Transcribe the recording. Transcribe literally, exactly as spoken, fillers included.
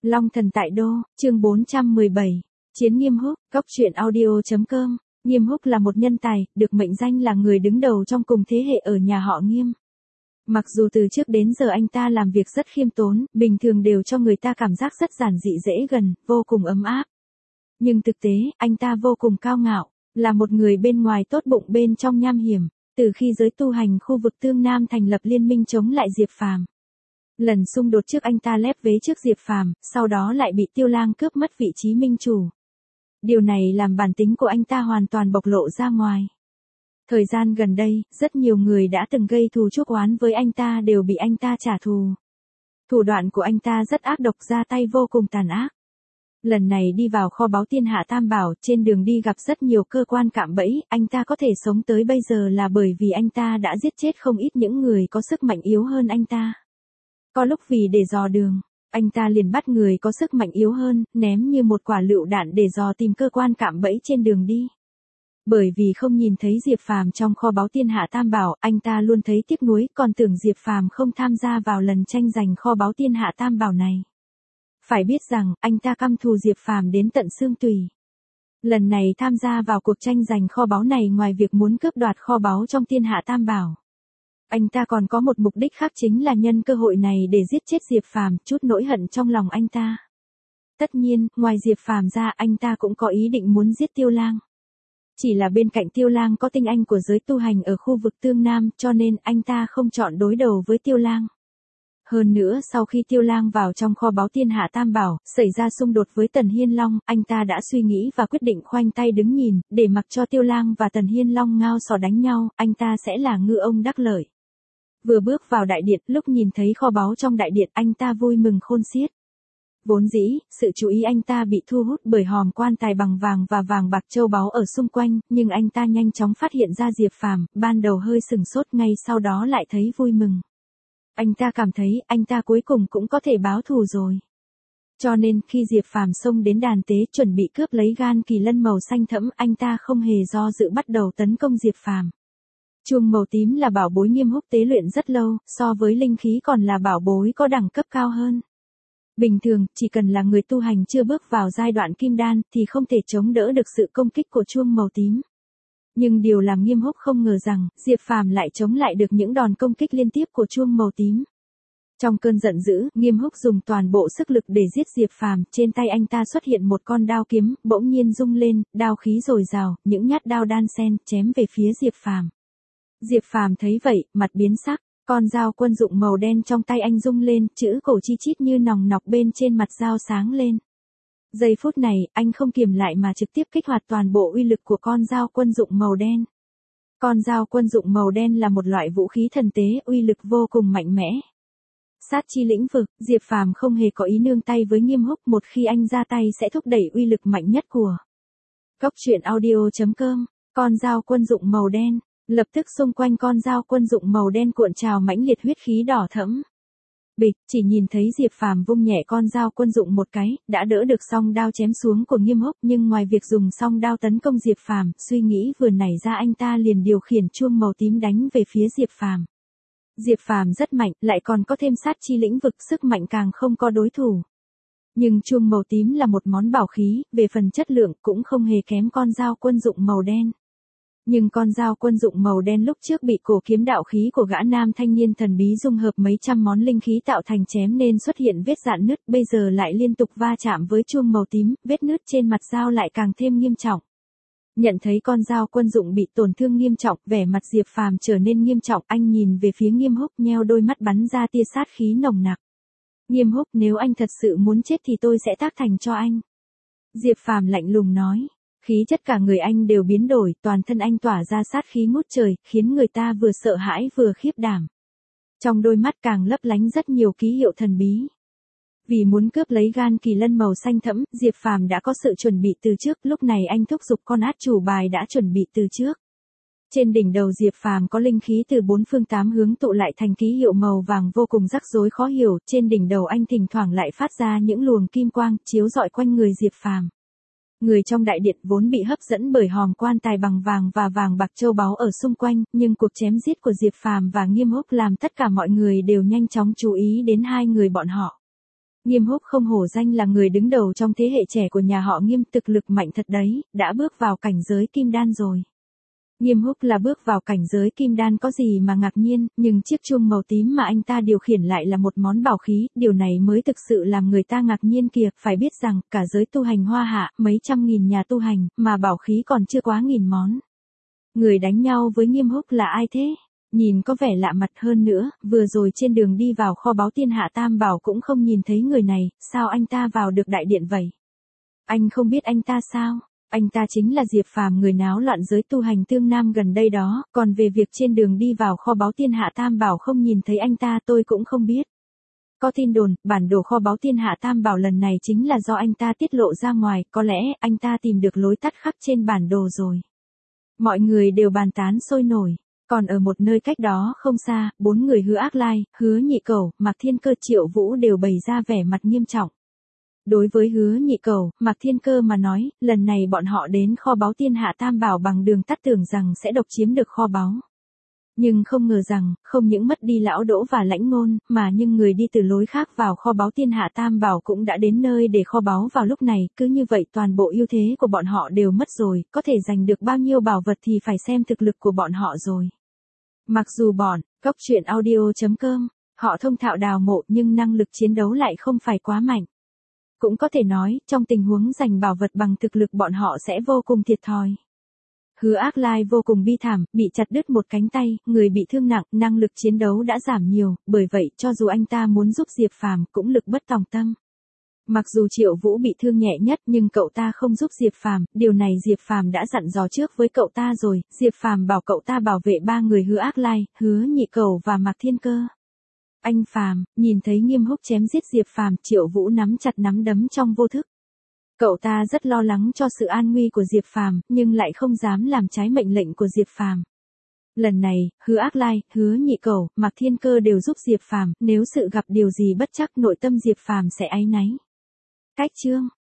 Long thần tại đô, chương bốn trăm mười bảy. Chiến Nghiêm Húc, Cốc truyện audio.com. Nghiêm Húc là một nhân tài, được mệnh danh là người đứng đầu trong cùng thế hệ ở nhà họ Nghiêm. Mặc dù từ trước đến giờ anh ta làm việc rất khiêm tốn, bình thường đều cho người ta cảm giác rất giản dị dễ gần, vô cùng ấm áp. Nhưng thực tế, anh ta vô cùng cao ngạo, là một người bên ngoài tốt bụng bên trong nham hiểm. Từ khi giới tu hành khu vực Tương Nam thành lập liên minh chống lại Diệp Phàm, lần xung đột trước anh ta lép vế trước Diệp Phàm, sau đó lại bị Tiêu Lang cướp mất vị trí minh chủ. Điều này làm bản tính của anh ta hoàn toàn bộc lộ ra ngoài. Thời gian gần đây, rất nhiều người đã từng gây thù chuốc oán với anh ta đều bị anh ta trả thù. Thủ đoạn của anh ta rất ác độc, ra tay vô cùng tàn ác. Lần này đi vào kho báu Thiên Hạ Tam Bảo, trên đường đi gặp rất nhiều cơ quan cạm bẫy, anh ta có thể sống tới bây giờ là bởi vì anh ta đã giết chết không ít những người có sức mạnh yếu hơn anh ta. Có lúc vì để dò đường, anh ta liền bắt người có sức mạnh yếu hơn, ném như một quả lựu đạn để dò tìm cơ quan cạm bẫy trên đường đi. Bởi vì không nhìn thấy Diệp Phàm trong kho báu Thiên Hạ Tam Bảo, anh ta luôn thấy tiếc nuối, còn tưởng Diệp Phàm không tham gia vào lần tranh giành kho báu Thiên Hạ Tam Bảo này. Phải biết rằng, anh ta căm thù Diệp Phàm đến tận xương tủy. Lần này tham gia vào cuộc tranh giành kho báu này, ngoài việc muốn cướp đoạt kho báu trong Thiên Hạ Tam Bảo, anh ta còn có một mục đích khác, chính là nhân cơ hội này để giết chết Diệp Phàm, trút nỗi hận trong lòng anh ta. Tất nhiên, ngoài Diệp Phàm ra, anh ta cũng có ý định muốn giết Tiêu Lang. Chỉ là bên cạnh Tiêu Lang có tinh anh của giới tu hành ở khu vực Tương Nam, cho nên anh ta không chọn đối đầu với Tiêu Lang. Hơn nữa, sau khi Tiêu Lang vào trong kho báu Thiên Hạ Tam Bảo, xảy ra xung đột với Tần Hiên Long, anh ta đã suy nghĩ và quyết định khoanh tay đứng nhìn, để mặc cho Tiêu Lang và Tần Hiên Long ngao sò đánh nhau, anh ta sẽ là ngư ông đắc lợi. Vừa bước vào đại điện, lúc nhìn thấy kho báu trong đại điện, anh ta vui mừng khôn xiết. Vốn dĩ, sự chú ý anh ta bị thu hút bởi hòm quan tài bằng vàng và vàng bạc châu báu ở xung quanh, nhưng anh ta nhanh chóng phát hiện ra Diệp Phàm, ban đầu hơi sừng sốt, ngay sau đó lại thấy vui mừng. Anh ta cảm thấy, anh ta cuối cùng cũng có thể báo thù rồi. Cho nên, khi Diệp Phàm xông đến đàn tế chuẩn bị cướp lấy gan kỳ lân màu xanh thẫm, anh ta không hề do dự bắt đầu tấn công Diệp Phàm. Chuông màu tím là bảo bối Nghiêm Húc tế luyện rất lâu, so với linh khí còn là bảo bối có đẳng cấp cao hơn. Bình thường, chỉ cần là người tu hành chưa bước vào giai đoạn kim đan, thì không thể chống đỡ được sự công kích của chuông màu tím. Nhưng điều làm Nghiêm Húc không ngờ rằng, Diệp Phàm lại chống lại được những đòn công kích liên tiếp của chuông màu tím. Trong cơn giận dữ, Nghiêm Húc dùng toàn bộ sức lực để giết Diệp Phàm, trên tay anh ta xuất hiện một con đao kiếm, bỗng nhiên rung lên, đao khí dồi dào, những nhát đao đan xen, chém về phía Diệp Phàm. Diệp Phàm thấy vậy, mặt biến sắc, con dao quân dụng màu đen trong tay anh rung lên, chữ cổ chi chít như nòng nọc bên trên mặt dao sáng lên. Giây phút này, anh không kiềm lại mà trực tiếp kích hoạt toàn bộ uy lực của con dao quân dụng màu đen. Con dao quân dụng màu đen là một loại vũ khí thần tế, uy lực vô cùng mạnh mẽ. Sát chi lĩnh vực, Diệp Phàm không hề có ý nương tay với Nghiêm Húc, một khi anh ra tay sẽ thúc đẩy uy lực mạnh nhất của Cốc truyện audio.com. Con dao quân dụng màu đen, lập tức xung quanh con dao quân dụng màu đen cuộn trào mãnh liệt huyết khí đỏ thẫm. Bịch, chỉ nhìn thấy Diệp Phàm vung nhẹ con dao quân dụng một cái, đã đỡ được song đao chém xuống của Nghiêm Húc, nhưng ngoài việc dùng song đao tấn công Diệp Phàm, suy nghĩ vừa nảy ra anh ta liền điều khiển chuông màu tím đánh về phía Diệp Phàm. Diệp Phàm rất mạnh, lại còn có thêm sát chi lĩnh vực, sức mạnh càng không có đối thủ. Nhưng chuông màu tím là một món bảo khí, về phần chất lượng cũng không hề kém con dao quân dụng màu đen. Nhưng con dao quân dụng màu đen lúc trước bị cổ kiếm đạo khí của gã nam thanh niên thần bí dung hợp mấy trăm món linh khí tạo thành chém nên xuất hiện vết rạn nứt, bây giờ lại liên tục va chạm với chuông màu tím, vết nứt trên mặt dao lại càng thêm nghiêm trọng. Nhận thấy con dao quân dụng bị tổn thương nghiêm trọng, vẻ mặt Diệp Phàm trở nên nghiêm trọng, anh nhìn về phía Nghiêm Húc, nheo đôi mắt bắn ra tia sát khí nồng nặc. Nghiêm Húc, nếu anh thật sự muốn chết thì tôi sẽ tác thành cho anh. Diệp Phàm lạnh lùng nói. Khí chất cả người anh đều biến đổi, toàn thân anh tỏa ra sát khí ngút trời, khiến người ta vừa sợ hãi vừa khiếp đảm. Trong đôi mắt càng lấp lánh rất nhiều ký hiệu thần bí. Vì muốn cướp lấy gan kỳ lân màu xanh thẫm, Diệp Phàm đã có sự chuẩn bị từ trước, lúc này anh thúc giục con át chủ bài đã chuẩn bị từ trước. Trên đỉnh đầu Diệp Phàm có linh khí từ bốn phương tám hướng tụ lại thành ký hiệu màu vàng vô cùng rắc rối khó hiểu, trên đỉnh đầu anh thỉnh thoảng lại phát ra những luồng kim quang, chiếu rọi quanh người Diệp Phàm. Người trong đại điện vốn bị hấp dẫn bởi hòm quan tài bằng vàng và vàng bạc châu báu ở xung quanh, nhưng cuộc chém giết của Diệp Phàm và Nghiêm Húc làm tất cả mọi người đều nhanh chóng chú ý đến hai người bọn họ. Nghiêm Húc không hổ danh là người đứng đầu trong thế hệ trẻ của nhà họ Nghiêm, thực lực mạnh thật đấy, đã bước vào cảnh giới kim đan rồi. Nghiêm Húc là bước vào cảnh giới kim đan có gì mà ngạc nhiên, nhưng chiếc chuông màu tím mà anh ta điều khiển lại là một món bảo khí, điều này mới thực sự làm người ta ngạc nhiên kìa, phải biết rằng, cả giới tu hành Hoa Hạ, mấy trăm nghìn nhà tu hành, mà bảo khí còn chưa quá nghìn món. Người đánh nhau với Nghiêm Húc là ai thế? Nhìn có vẻ lạ mặt hơn nữa, vừa rồi trên đường đi vào kho báu Thiên Hạ Tam Bảo cũng không nhìn thấy người này, sao anh ta vào được đại điện vậy? Anh không biết anh ta sao? Anh ta chính là Diệp Phàm, người náo loạn giới tu hành Tương Nam gần đây đó, còn về việc trên đường đi vào kho báu Thiên Hạ Tam Bảo không nhìn thấy anh ta tôi cũng không biết. Có tin đồn, bản đồ kho báu Thiên Hạ Tam Bảo lần này chính là do anh ta tiết lộ ra ngoài, có lẽ anh ta tìm được lối tắt khắc trên bản đồ rồi. Mọi người đều bàn tán sôi nổi. Còn ở một nơi cách đó không xa, bốn người Hứa Ác Lai, Hứa Nhị Cẩu, Mạc Thiên Cơ, Triệu Vũ đều bày ra vẻ mặt nghiêm trọng. Đối với Hứa Nhị Cẩu, Mạc Thiên Cơ mà nói, lần này bọn họ đến kho báu Thiên Hạ Tam Bảo bằng đường tắt tưởng rằng sẽ độc chiếm được kho báu. Nhưng không ngờ rằng, không những mất đi Lão Đỗ và Lãnh Ngôn, mà nhưng người đi từ lối khác vào kho báu Thiên Hạ Tam Bảo cũng đã đến nơi để kho báu vào lúc này, cứ như vậy toàn bộ ưu thế của bọn họ đều mất rồi, có thể giành được bao nhiêu bảo vật thì phải xem thực lực của bọn họ rồi. Mặc dù bọn, Cóc Truyện Audio chấm com, họ thông thạo đào mộ nhưng năng lực chiến đấu lại không phải quá mạnh. Cũng có thể nói, trong tình huống giành bảo vật bằng thực lực bọn họ sẽ vô cùng thiệt thòi. Hứa Ác Lai vô cùng bi thảm, bị chặt đứt một cánh tay, người bị thương nặng, năng lực chiến đấu đã giảm nhiều, bởi vậy cho dù anh ta muốn giúp Diệp Phàm cũng lực bất tòng tâm. Mặc dù Triệu Vũ bị thương nhẹ nhất nhưng cậu ta không giúp Diệp Phàm, điều này Diệp Phàm đã dặn dò trước với cậu ta rồi, Diệp Phàm bảo cậu ta bảo vệ ba người Hứa Ác Lai, Hứa Nhị Cẩu và Mạc Thiên Cơ. Anh Phàm, nhìn thấy Nghiêm Húc chém giết Diệp Phàm, Triệu Vũ nắm chặt nắm đấm trong vô thức. Cậu ta rất lo lắng cho sự an nguy của Diệp Phàm, nhưng lại không dám làm trái mệnh lệnh của Diệp Phàm. Lần này, Hứa Ác Lai, Hứa Nhị Cẩu, Mạc Thiên Cơ đều giúp Diệp Phàm, nếu sự gặp điều gì bất trắc nội tâm Diệp Phàm sẽ áy náy. Cách chương